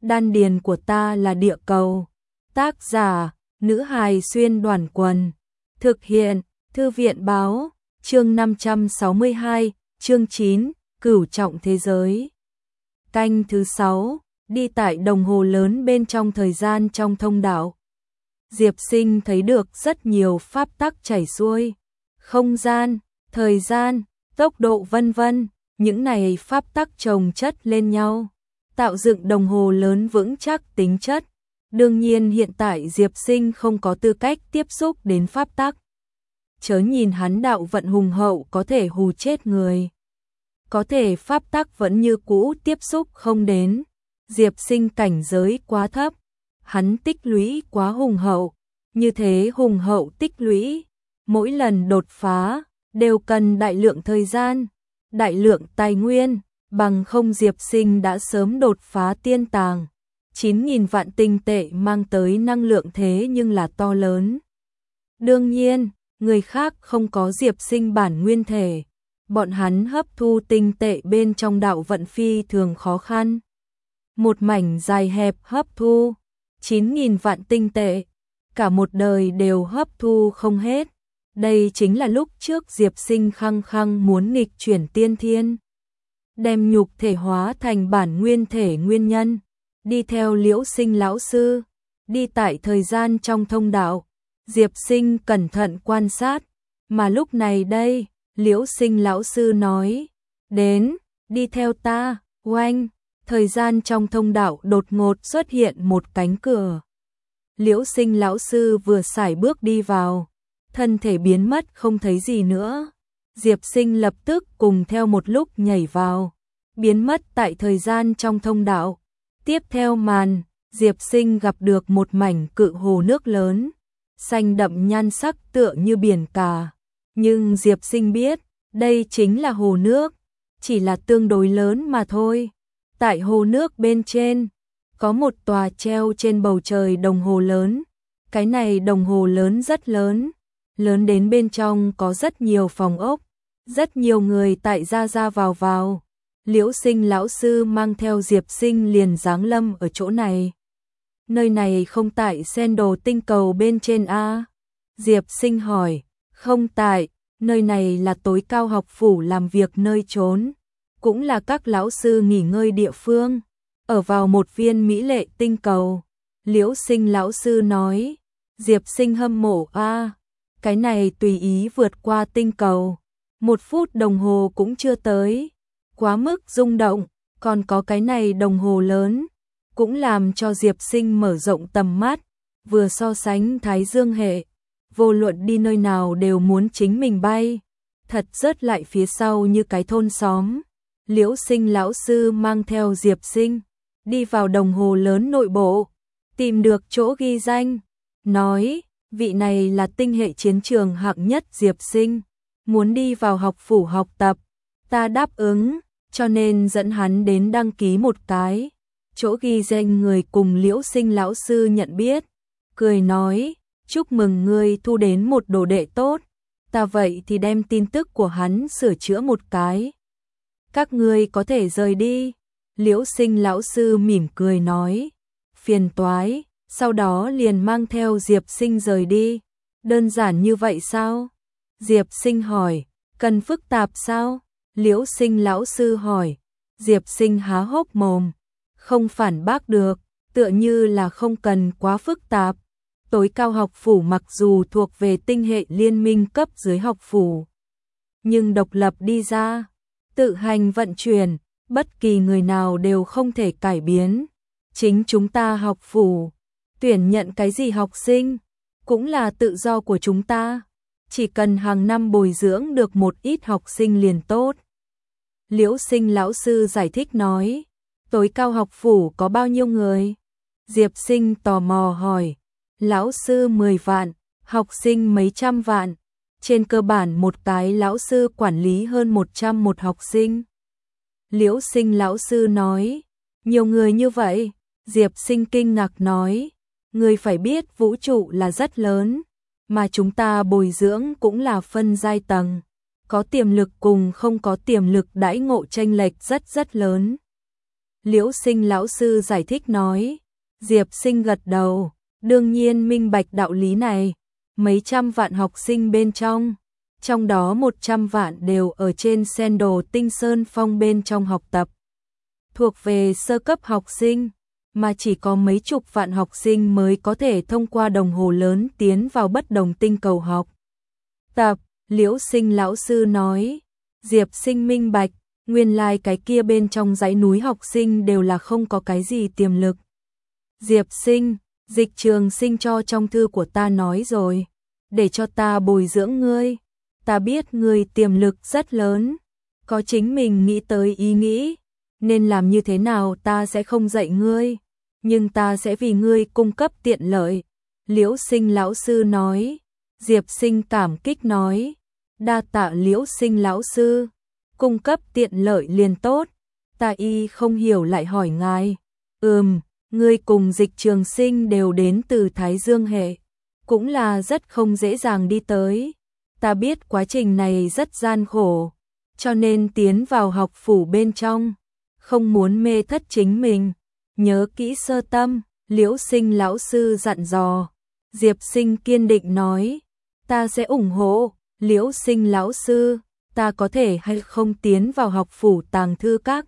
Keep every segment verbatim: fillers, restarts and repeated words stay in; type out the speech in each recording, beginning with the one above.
Đan điền của ta là địa cầu. Tác giả, nữ hài xuyên đoàn quần. Thực hiện, Thư viện báo, chương năm trăm sáu mươi hai, chương chín, cửu trọng thế giới. Canh thứ sáu, đi tại đồng hồ lớn bên trong thời gian trong thông đạo. Diệp Sinh thấy được rất nhiều pháp tắc chảy xuôi, không gian, thời gian, tốc độ vân vân, những này pháp tắc chồng chất lên nhau, tạo dựng đồng hồ lớn vững chắc tính chất. Đương nhiên hiện tại Diệp Sinh không có tư cách tiếp xúc đến pháp tắc. Chớ nhìn hắn đạo vận hùng hậu có thể hù chết người. Có thể pháp tắc vẫn như cũ tiếp xúc không đến. Diệp Sinh cảnh giới quá thấp, hắn tích lũy quá hùng hậu, như thế hùng hậu tích lũy, mỗi lần đột phá đều cần đại lượng thời gian, đại lượng tài nguyên, bằng không Diệp Sinh đã sớm đột phá tiên tàng. chín nghìn vạn tinh tệ mang tới năng lượng thế nhưng là to lớn. Đương nhiên, người khác không có Diệp Sinh bản nguyên thể, bọn hắn hấp thu tinh tệ bên trong đạo vận phi thường khó khăn. Một mảnh dài hẹp hấp thu, chín nghìn vạn tinh tệ, cả một đời đều hấp thu không hết. Đây chính là lúc trước Diệp Sinh khăng khăng muốn nghịch chuyển tiên thiên, đem nhục thể hóa thành bản nguyên thể nguyên nhân, đi theo Liễu Sinh lão sư, đi tại thời gian trong thông đạo. Diệp Sinh cẩn thận quan sát, mà lúc này đây, Liễu Sinh lão sư nói, đến, đi theo ta. Oanh, thời gian trong thông đạo đột ngột xuất hiện một cánh cửa. Liễu Sinh lão sư vừa sải bước đi vào, thân thể biến mất không thấy gì nữa. Diệp Sinh lập tức cùng theo một lúc nhảy vào, biến mất tại thời gian trong thông đạo. Tiếp theo màn, Diệp Sinh gặp được một mảnh cự hồ nước lớn, xanh đậm nhan sắc tựa như biển cả. Nhưng Diệp Sinh biết, đây chính là hồ nước, chỉ là tương đối lớn mà thôi. Tại hồ nước bên trên, có một tòa treo trên bầu trời đồng hồ lớn. Cái này đồng hồ lớn rất lớn, lớn đến bên trong có rất nhiều phòng ốc, rất nhiều người tại ra ra vào vào. Liễu Sinh lão sư mang theo Diệp Sinh liền giáng lâm ở chỗ này. Nơi này không tại Sen Đồ tinh cầu bên trên a? Diệp Sinh hỏi. Không tại, nơi này là tối cao học phủ làm việc nơi trốn, cũng là các lão sư nghỉ ngơi địa phương, ở vào một viên mỹ lệ tinh cầu. Liễu Sinh lão sư nói. Diệp Sinh hâm mộ a, cái này tùy ý vượt qua tinh cầu, một phút đồng hồ cũng chưa tới, quá mức rung động. Còn có cái này đồng hồ lớn, cũng làm cho Diệp Sinh mở rộng tầm mắt, vừa so sánh Thái Dương hệ, vô luận đi nơi nào đều muốn chính mình bay, thật rớt lại phía sau như cái thôn xóm. Liễu Sinh lão sư mang theo Diệp Sinh, đi vào đồng hồ lớn nội bộ, tìm được chỗ ghi danh, nói, vị này là tinh hệ chiến trường hạng nhất Diệp Sinh, muốn đi vào học phủ học tập, ta đáp ứng, cho nên dẫn hắn đến đăng ký một cái. Chỗ ghi danh người cùng Liễu Sinh lão sư nhận biết, cười nói, chúc mừng ngươi thu đến một đồ đệ tốt, ta vậy thì đem tin tức của hắn sửa chữa một cái. Các ngươi có thể rời đi. Liễu Sinh lão sư mỉm cười nói, phiền toái, sau đó liền mang theo Diệp Sinh rời đi. Đơn giản như vậy sao? Diệp Sinh hỏi, cần phức tạp sao? Liễu Sinh lão sư hỏi. Diệp Sinh há hốc mồm, không phản bác được, tựa như là không cần quá phức tạp. Tối cao học phủ mặc dù thuộc về tinh hệ liên minh cấp dưới học phủ, nhưng độc lập đi ra, tự hành vận chuyển, bất kỳ người nào đều không thể cải biến. Chính chúng ta học phủ, tuyển nhận cái gì học sinh, cũng là tự do của chúng ta. Chỉ cần hàng năm bồi dưỡng được một ít học sinh liền tốt. Liễu Sinh lão sư giải thích nói, tối cao học phủ có bao nhiêu người? Diệp Sinh tò mò hỏi. Lão sư mười vạn, học sinh mấy trăm vạn. Trên cơ bản một cái lão sư quản lý hơn một trăm một học sinh. Liễu Sinh lão sư nói, nhiều người như vậy. Diệp Sinh kinh ngạc nói, người phải biết vũ trụ là rất lớn, mà chúng ta bồi dưỡng cũng là phân giai tầng, có tiềm lực cùng không có tiềm lực đãi ngộ chênh lệch rất rất lớn. Liễu Sinh lão sư giải thích nói. Diệp Sinh gật đầu, đương nhiên minh bạch đạo lý này, mấy trăm vạn học sinh bên trong, trong đó một trăm vạn đều ở trên sen đồ Tinh Sơn Phong bên trong học tập. Thuộc về sơ cấp học sinh, mà chỉ có mấy chục vạn học sinh mới có thể thông qua đồng hồ lớn tiến vào bất đồng tinh cầu học tập. Liễu Sinh lão sư nói. Diệp Sinh minh bạch, nguyên lai like cái kia bên trong dãy núi học sinh đều là không có cái gì tiềm lực. Diệp Sinh, Dịch Trường Sinh cho trong thư của ta nói rồi, để cho ta bồi dưỡng ngươi. Ta biết ngươi tiềm lực rất lớn, có chính mình nghĩ tới ý nghĩ, nên làm như thế nào ta sẽ không dạy ngươi, nhưng ta sẽ vì ngươi cung cấp tiện lợi. Liễu Sinh lão sư nói. Diệp Sinh cảm kích nói. Đa tạ Liễu Sinh lão sư, cung cấp tiện lợi liền tốt. Ta y không hiểu lại hỏi ngài. Ừm, ngươi cùng Dịch Trường Sinh đều đến từ Thái Dương hệ, cũng là rất không dễ dàng đi tới. Ta biết quá trình này rất gian khổ, cho nên tiến vào học phủ bên trong, không muốn mê thất chính mình. Nhớ kỹ sơ tâm, Liễu Sinh lão sư dặn dò. Diệp Sinh kiên định nói. Ta sẽ ủng hộ. Liễu Sinh lão sư, ta có thể hay không tiến vào học phủ tàng thư các?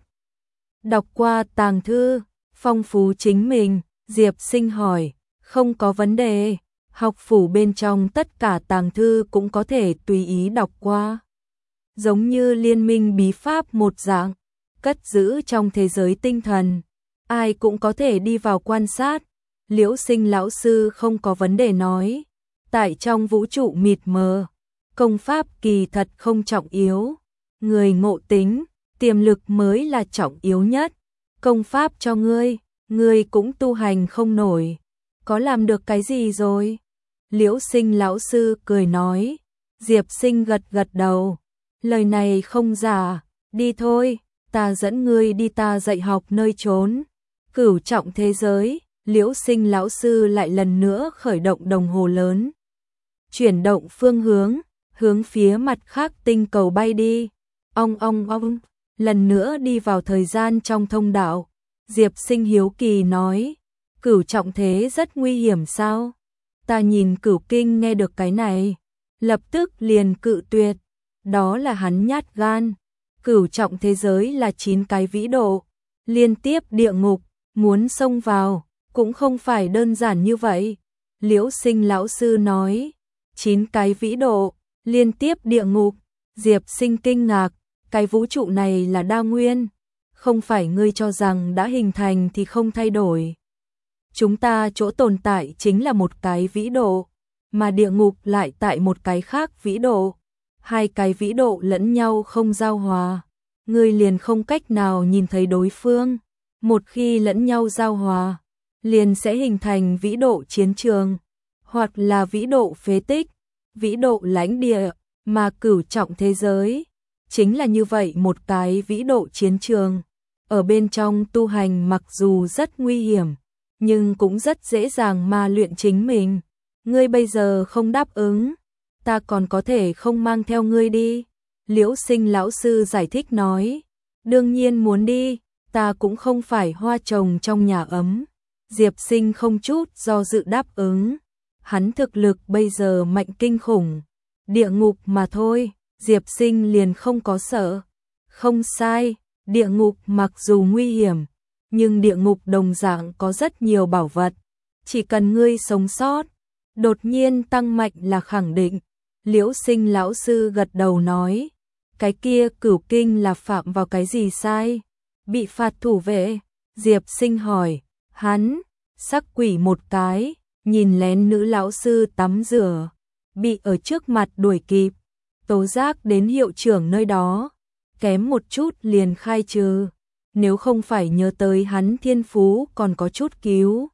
Đọc qua tàng thư, phong phú chính mình. Diệp Sinh hỏi. Không có vấn đề, học phủ bên trong tất cả tàng thư cũng có thể tùy ý đọc qua. Giống như liên minh bí pháp một dạng, cất giữ trong thế giới tinh thần, ai cũng có thể đi vào quan sát. Liễu Sinh lão sư không có vấn đề nói. Tại trong vũ trụ mịt mờ, công pháp kỳ thật không trọng yếu, người ngộ tính, tiềm lực mới là trọng yếu nhất. Công pháp cho ngươi, ngươi cũng tu hành không nổi, có làm được cái gì rồi? Liễu Sinh lão sư cười nói. Diệp Sinh gật gật đầu. Lời này không giả, đi thôi, ta dẫn ngươi đi ta dạy học nơi trốn cửu trọng thế giới. Liễu Sinh lão sư lại lần nữa khởi động đồng hồ lớn, chuyển động phương hướng, hướng phía mặt khác tinh cầu bay đi. Ong ong ong, lần nữa đi vào thời gian trong thông đạo. Diệp Sinh hiếu kỳ nói. Cửu trọng thế rất nguy hiểm sao? Ta nhìn Cửu Kinh nghe được cái này, lập tức liền cự tuyệt. Đó là hắn nhát gan. Cửu trọng thế giới là chín cái vĩ độ, liên tiếp địa ngục, muốn xông vào cũng không phải đơn giản như vậy. Liễu Sinh lão sư nói. Chín cái vĩ độ, liên tiếp địa ngục. Diệp Sinh kinh ngạc, cái vũ trụ này là đa nguyên, không phải ngươi cho rằng đã hình thành thì không thay đổi. Chúng ta chỗ tồn tại chính là một cái vĩ độ, mà địa ngục lại tại một cái khác vĩ độ. Hai cái vĩ độ lẫn nhau không giao hòa, ngươi liền không cách nào nhìn thấy đối phương. Một khi lẫn nhau giao hòa, liền sẽ hình thành vĩ độ chiến trường, hoặc là vĩ độ phế tích, vĩ độ lãnh địa, mà cửu trọng thế giới chính là như vậy một cái vĩ độ chiến trường. Ở bên trong tu hành mặc dù rất nguy hiểm, nhưng cũng rất dễ dàng mà luyện chính mình. Ngươi bây giờ không đáp ứng, ta còn có thể không mang theo ngươi đi. Liễu Sinh lão sư giải thích nói. Đương nhiên muốn đi, ta cũng không phải hoa trồng trong nhà ấm. Diệp Sinh không chút do dự đáp ứng. Hắn thực lực bây giờ mạnh kinh khủng, địa ngục mà thôi, Diệp Sinh liền không có sợ. Không sai, địa ngục mặc dù nguy hiểm, nhưng địa ngục đồng dạng có rất nhiều bảo vật, chỉ cần ngươi sống sót, đột nhiên tăng mạnh là khẳng định. Liễu Sinh lão sư gật đầu nói. Cái kia Cửu Kinh là phạm vào cái gì sai? Bị phạt thủ vệ? Diệp Sinh hỏi. Hắn sắc quỷ một cái, nhìn lén nữ lão sư tắm rửa, bị ở trước mặt đuổi kịp, tố giác đến hiệu trưởng nơi đó, kém một chút liền khai trừ. Nếu không phải nhớ tới hắn thiên phú còn có chút cứu,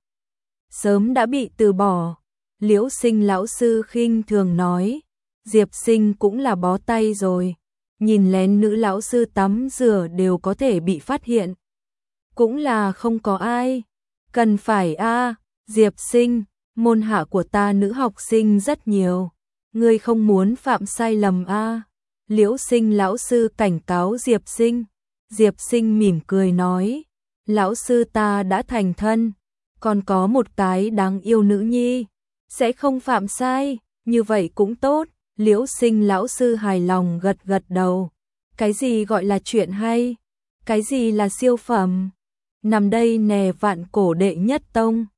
sớm đã bị từ bỏ. Liễu Sinh lão sư khinh thường nói. Diệp Sinh cũng là bó tay rồi, nhìn lén nữ lão sư tắm rửa đều có thể bị phát hiện, cũng là không có ai cần phải a. À, Diệp Sinh, môn hạ của ta nữ học sinh rất nhiều, ngươi không muốn phạm sai lầm a. À. Liễu Sinh lão sư cảnh cáo Diệp Sinh. Diệp Sinh mỉm cười nói. lão sư ta đã thành thân, còn có một cái đáng yêu nữ nhi, sẽ không phạm sai, như vậy cũng tốt. Liễu Sinh lão sư hài lòng gật gật đầu. Cái gì gọi là chuyện hay? Cái gì là siêu phẩm? Nằm đây nè, vạn cổ đệ nhất tông.